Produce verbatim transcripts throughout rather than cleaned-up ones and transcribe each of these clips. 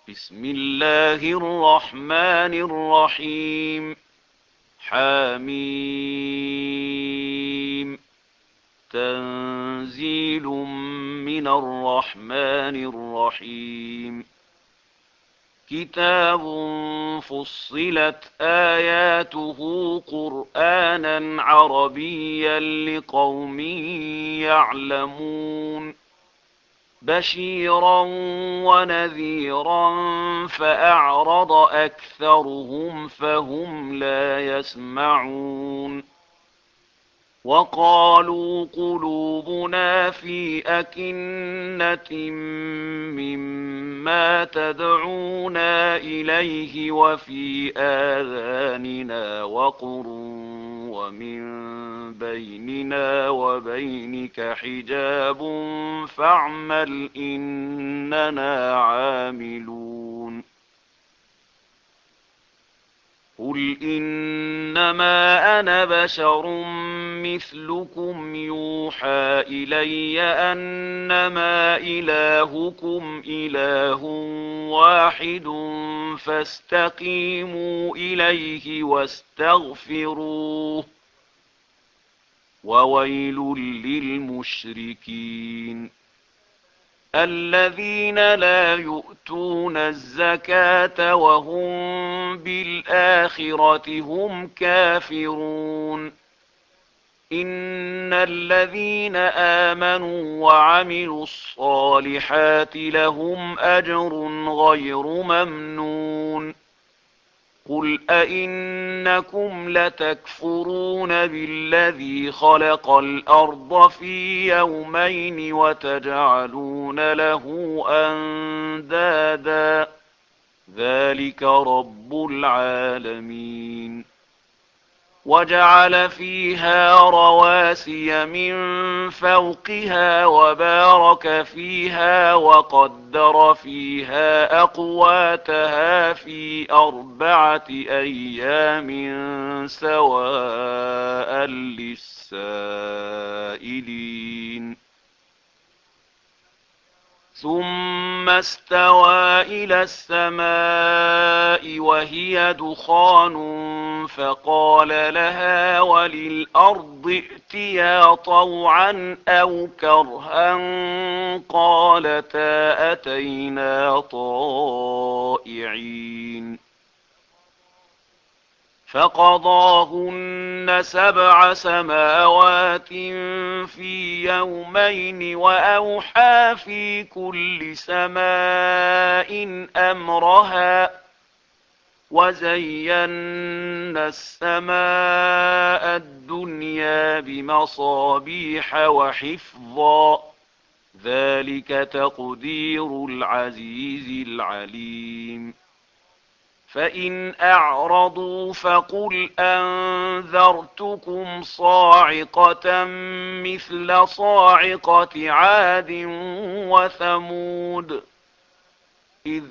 بسم الله الرحمن الرحيم. حميم. تنزيل من الرحمن الرحيم. كتاب فصلت آياته قرآنا عربيا لقوم يعلمون بشيرا ونذيرا فأعرض أكثرهم فهم لا يسمعون وقالوا قلوبنا في أكنة مما تدعونا إليه وفي آذاننا وقر ومن بيننا وبينك حجاب فاعمل إننا عاملون قل إنما أنا بشر مثلكم يوحى إلي أنما إلهكم إله واحد فاستقيموا إليه واستغفروه وويل للمشركين الذين لا يؤتون الزكاة وهم بالآخرة هم كافرون إن الذين آمنوا وعملوا الصالحات لهم أجر غير ممنون قل أئنكم لتكفرون بالذي خلق الأرض في يومين وتجعلون له أندادا ذلك رب العالمين وجعل فيها رواسي من فوقها وبارك فيها وقدر فيها أقواتها في أربعة أيام سواء للسائلين ثم استوى إلى السماء وهي دخان فقال لها وللأرض ائتيا طوعا أو كرها قالتا أتينا طائعين فقضاهن سبع سماوات في يومين وأوحى في كل سماء أمرها وزينا السماء الدنيا بمصابيح وحفظا ذلك تقدير العزيز العليم فإن أعرضوا فقل أنذرتكم صاعقة مثل صاعقة عاد وثمود إذ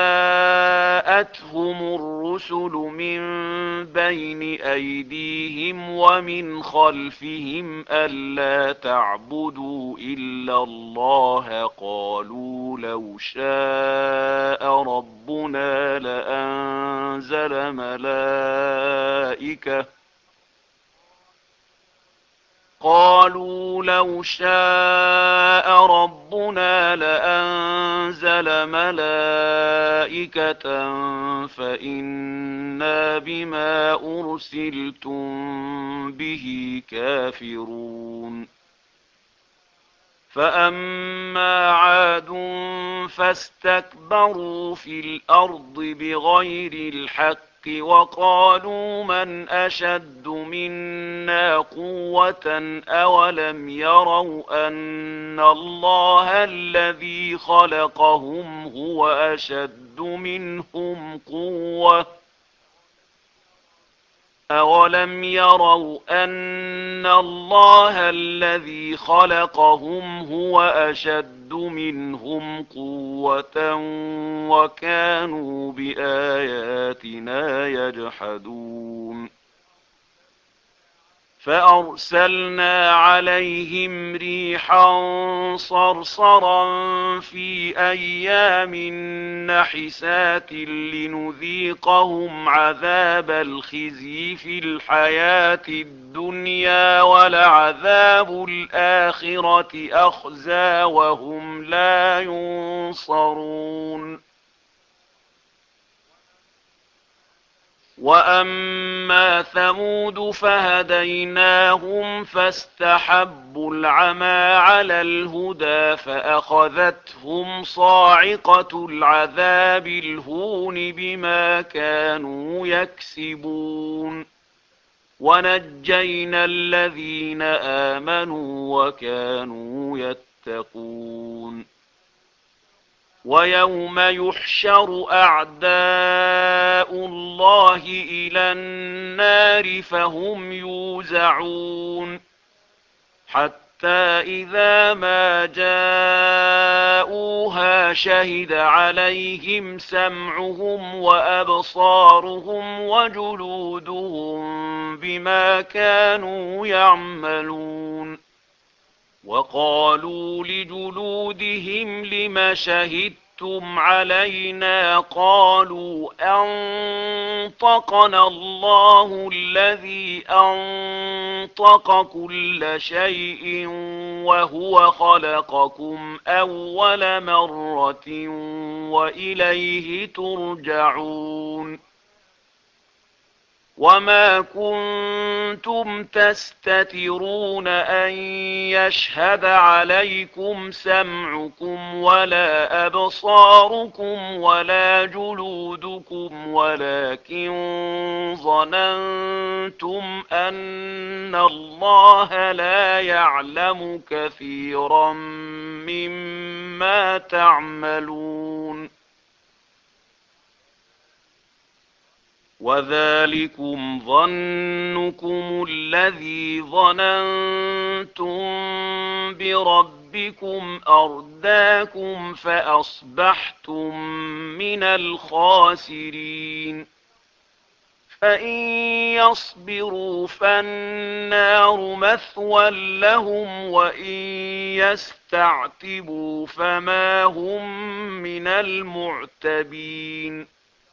جاءتهم الرسل من بين أيديهم ومن خلفهم ألا تعبدوا إلا الله قالوا لو شاء ربنا لأنزل ملائكة قالوا لو شاء ربنا لأنزل ملائكة فإنا بما أرسلتم به كافرون فأما عاد فاستكبروا في الأرض بغير الحق وقالوا من أشد منا قوة أولم يروا أن الله الذي خلقهم هو أشد منهم قوة أولم يروا أن الله الذي خلقهم هو أشد منهم قوة وكانوا بآياتنا يجحدون فأرسلنا عليهم ريحا صرصرا في أيام نحسات لنذيقهم عذاب الخزي في الحياة الدنيا ولعذاب الآخرة أخزى وهم لا ينصرون. وأما ثمود فهديناهم فاستحبوا العمى على الهدى فأخذتهم صاعقة العذاب الهون بما كانوا يكسبون. ونجينا الذين آمنوا وكانوا يتقون. ويوم يحشر أعداء الله إلى النار فهم يوزعون حتى إذا ما جاءوها شهد عليهم سمعهم وأبصارهم وجلودهم بما كانوا يعملون. وقالوا لجلودهم لم شهدتم علينا قالوا أنطقنا الله الذي أنطق كل شيء وهو خلقكم أول مرة وإليه ترجعون. وما كنتم تستترون أن يشهد عليكم سمعكم ولا أبصاركم ولا جلودكم ولكن ظننتم أن الله لا يعلم كثيرا مما تعملون. وذلكم ظنكم الذي ظننتم بربكم أرداكم فأصبحتم من الخاسرين. فإن يصبروا فالنار مثوى لهم وإن يستعتبوا فما هم من المعتبين.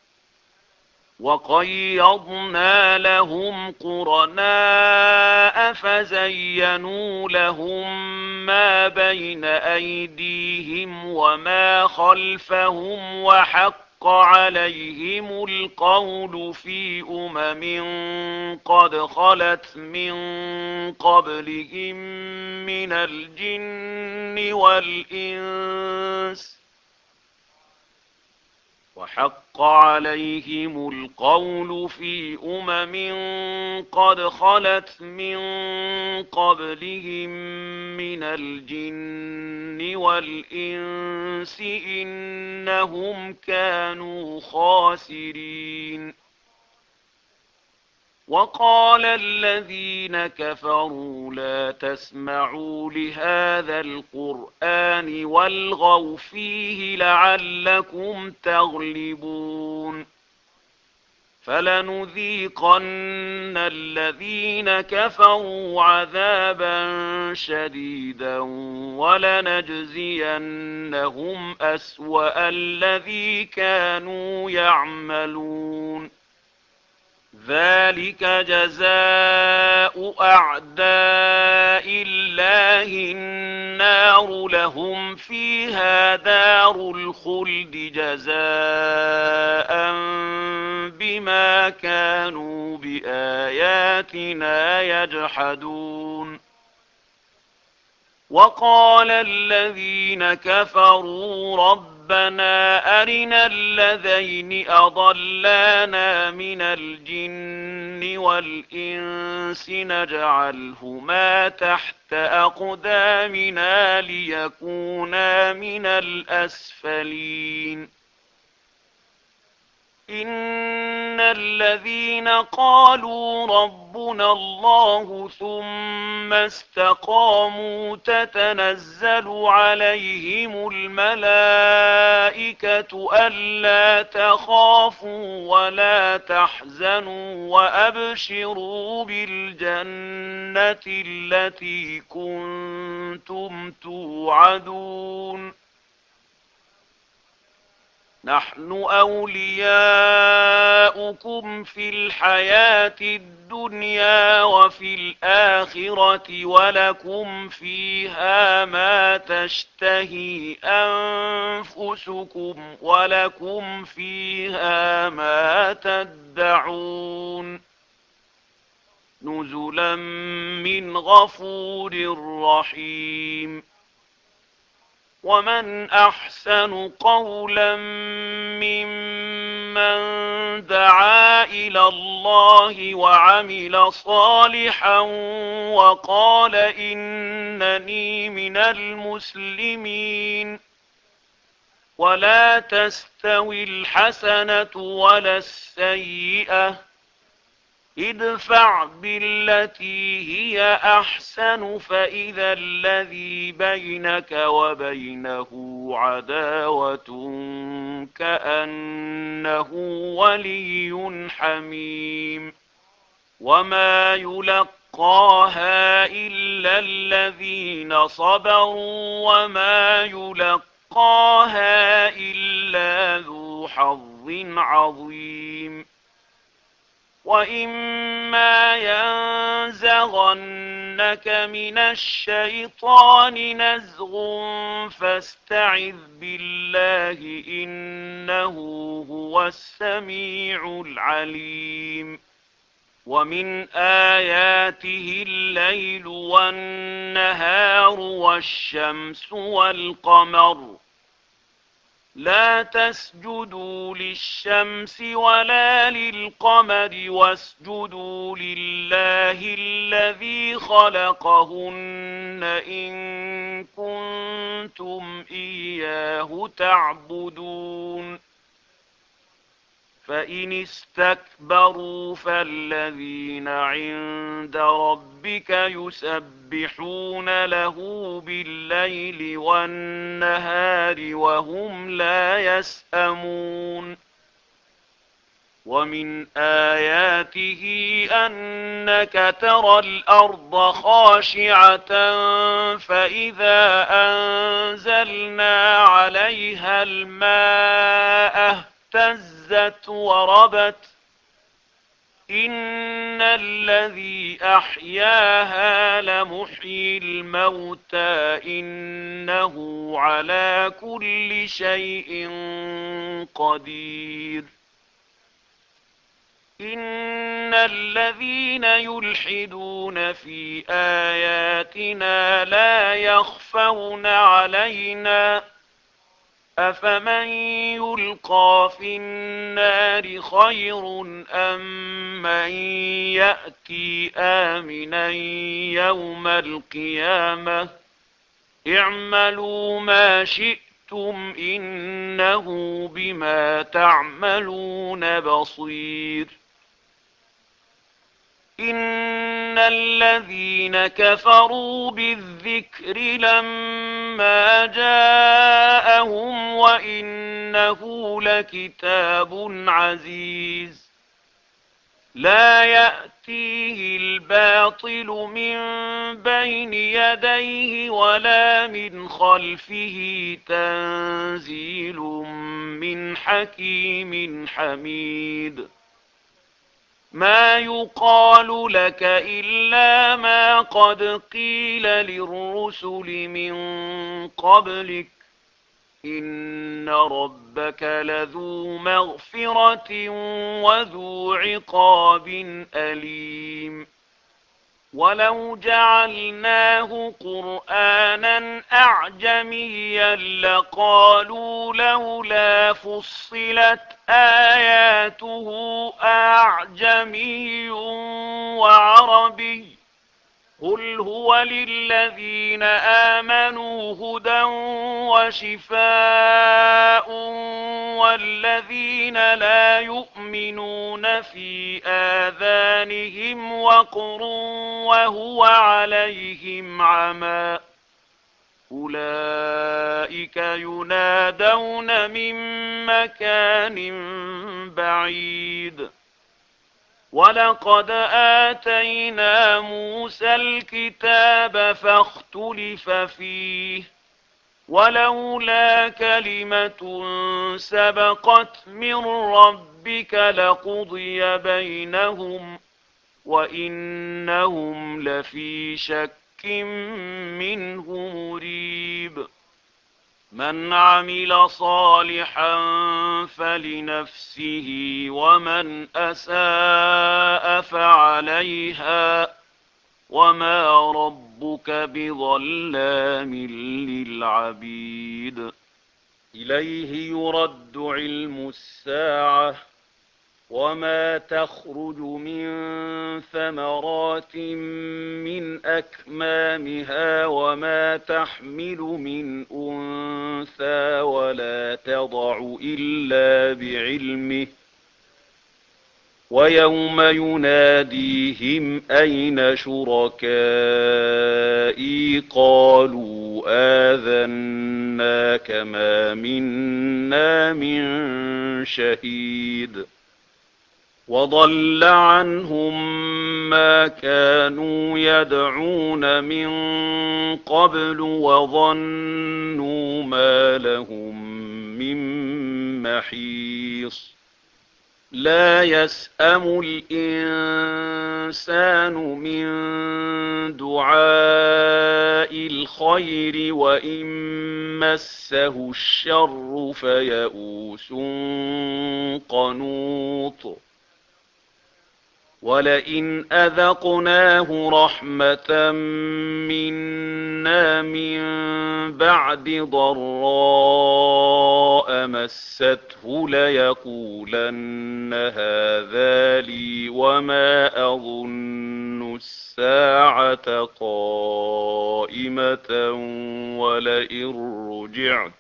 وقيضنا لهم قرناء فزينوا لهم ما بين أيديهم وما خلفهم وحق عليهم القول في أمم قد خلت من قبلهم من الجن والإنس وحق عليهم القول في أمم قد خلت من قبلهم من الجن والإنس إنهم كانوا خاسرين. وقال الذين كفروا لا تسمعوا لهذا القرآن والغوا فيه لعلكم تغلبون. فلنذيقن الذين كفروا عذابا شديدا ولنجزينهم أسوأ الذي كانوا يعملون. ذلك جزاء أعداء الله النار لهم فيها دار الخلد جزاء بما كانوا بآياتنا يجحدون. وقال الذين كفروا ربنا أرنا الذين أضلانا من الجن والإنس نجعلهما تحت أقدامنا ليكونا من الأسفلين. إن الذين قالوا ربنا الله ثم استقاموا تتنزل عليهم الملائكة ألا تخافوا ولا تحزنوا وأبشروا بالجنة التي كنتم توعدون نحن أولياؤكم في الحياة الدنيا وفي الآخرة ولكم فيها ما تشتهي أنفسكم ولكم فيها ما تدعون نزلا من غفور رحيم ومن أحسن قولا ممن دعا إلى الله وعمل صالحا وقال إنني من المسلمين ولا تستوي الحسنة ولا السيئة ادفع بالتي هي أحسن فإذا الذي بينك وبينه عداوة كأنه ولي حميم وما يلقاها إلا الذين صبروا وما يلقاها إلا ذو حظ عظيم وإما ينزغنك من الشيطان نزغ فاستعذ بالله إنه هو السميع العليم ومن آياته الليل والنهار والشمس والقمر لا تسجدوا للشمس ولا للقمر واسجدوا لله الذي خلقهن إن كنتم إياه تعبدون فإن استكبروا فالذين عند ربك يسبحون له بالليل والنهار وهم لا يسأمون ومن آياته أنك ترى الأرض خاشعة فإذا أنزلنا عليها الماء اهتزت وربت إن الذي أحياها لمحيي الموتى إنه على كل شيء قدير إن الذين يلحدون في آياتنا لا يخفون علينا أفمن يلقى في النار خير أم من يأتي آمنا يوم القيامة اعملوا ما شئتم إنه بما تعملون بصير إن الذين كفروا بالذكر لما جاءهم وإنه لكتاب عزيز لا يأتيه الباطل من بين يديه ولا من خلفه تنزيل من حكيم حميد ما يقال لك إلا ما قد قيل للرسل من قبلك إن ربك لذو مغفرة وذو عقاب أليم ولو جعلناه قرآنا أعجميا لقالوا لولا فصلت آياته أعجمي وعربي قل هو للذين آمنوا هدى وشفاء والذين لا يؤمنون في آذانهم وقر وهو عليهم عمى أولئك ينادون من مكان بعيد ولقد آتينا موسى الكتاب فاختلف فيه ولولا كلمة سبقت من ربك لقضي بينهم وإنهم لفي شك منه مريب من عمل صالحا فلنفسه ومن أساء فعليها وما ربك بظلام للعبيد إليه يرد علم الساعة وما تخرج من ثمرات من أكمامها وما تحمل من أنثى ولا تضع إلا بعلمه ويوم يناديهم أين شركائي قالوا آذناك ما منا من شهيد وضل عنهم ما كانوا يدعون من قبل وظنوا ما لهم من محيص لا يسأم الإنسان من دعاء الخير وإن مسه الشر فيئوس قنوط ولئن أذقناه رحمة منا من بعد ضراء مسته ليقولن هذا لي وما أظن الساعة قائمة ولئن رجعت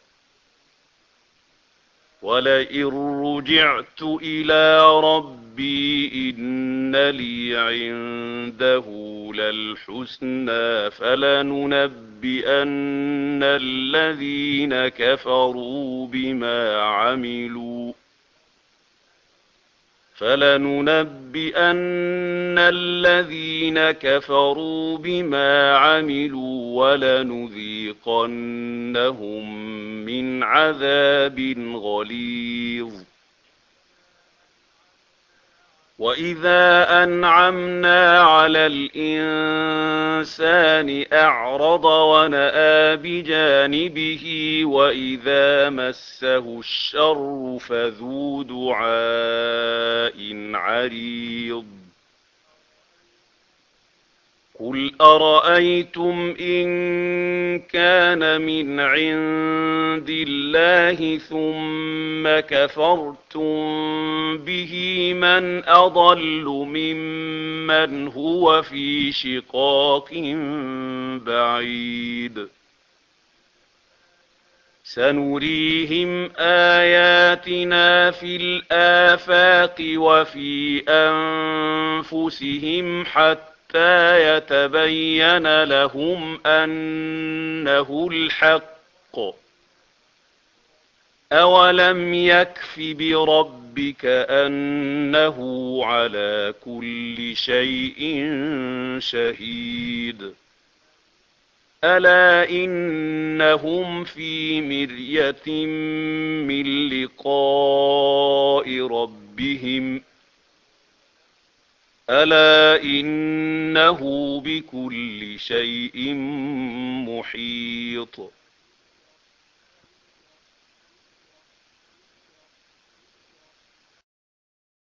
ولئن رجعت إلى ربي إن لي عنده للحسنى فلننبئن الذين كفروا بما عملوا فلننبئن الذين كفروا بما عملوا ولنذيقنهم من عذاب غليظ وإذا أنعمنا على الإنسان أعرض ونأى بجانبه وإذا مسه الشر فذو دعاء عريض قل أرأيتم إن كان من عند الله ثم كفرتم به من أضل ممن هو في شقاق بعيد سنريهم آياتنا في الآفاق وفي أنفسهم حتى حتى يتبين لهم أنه الحق أولم يكف بربك أنه على كل شيء شهيد ألا إنهم في مرية من لقاء ربهم ألا إنه بكل شيء محيط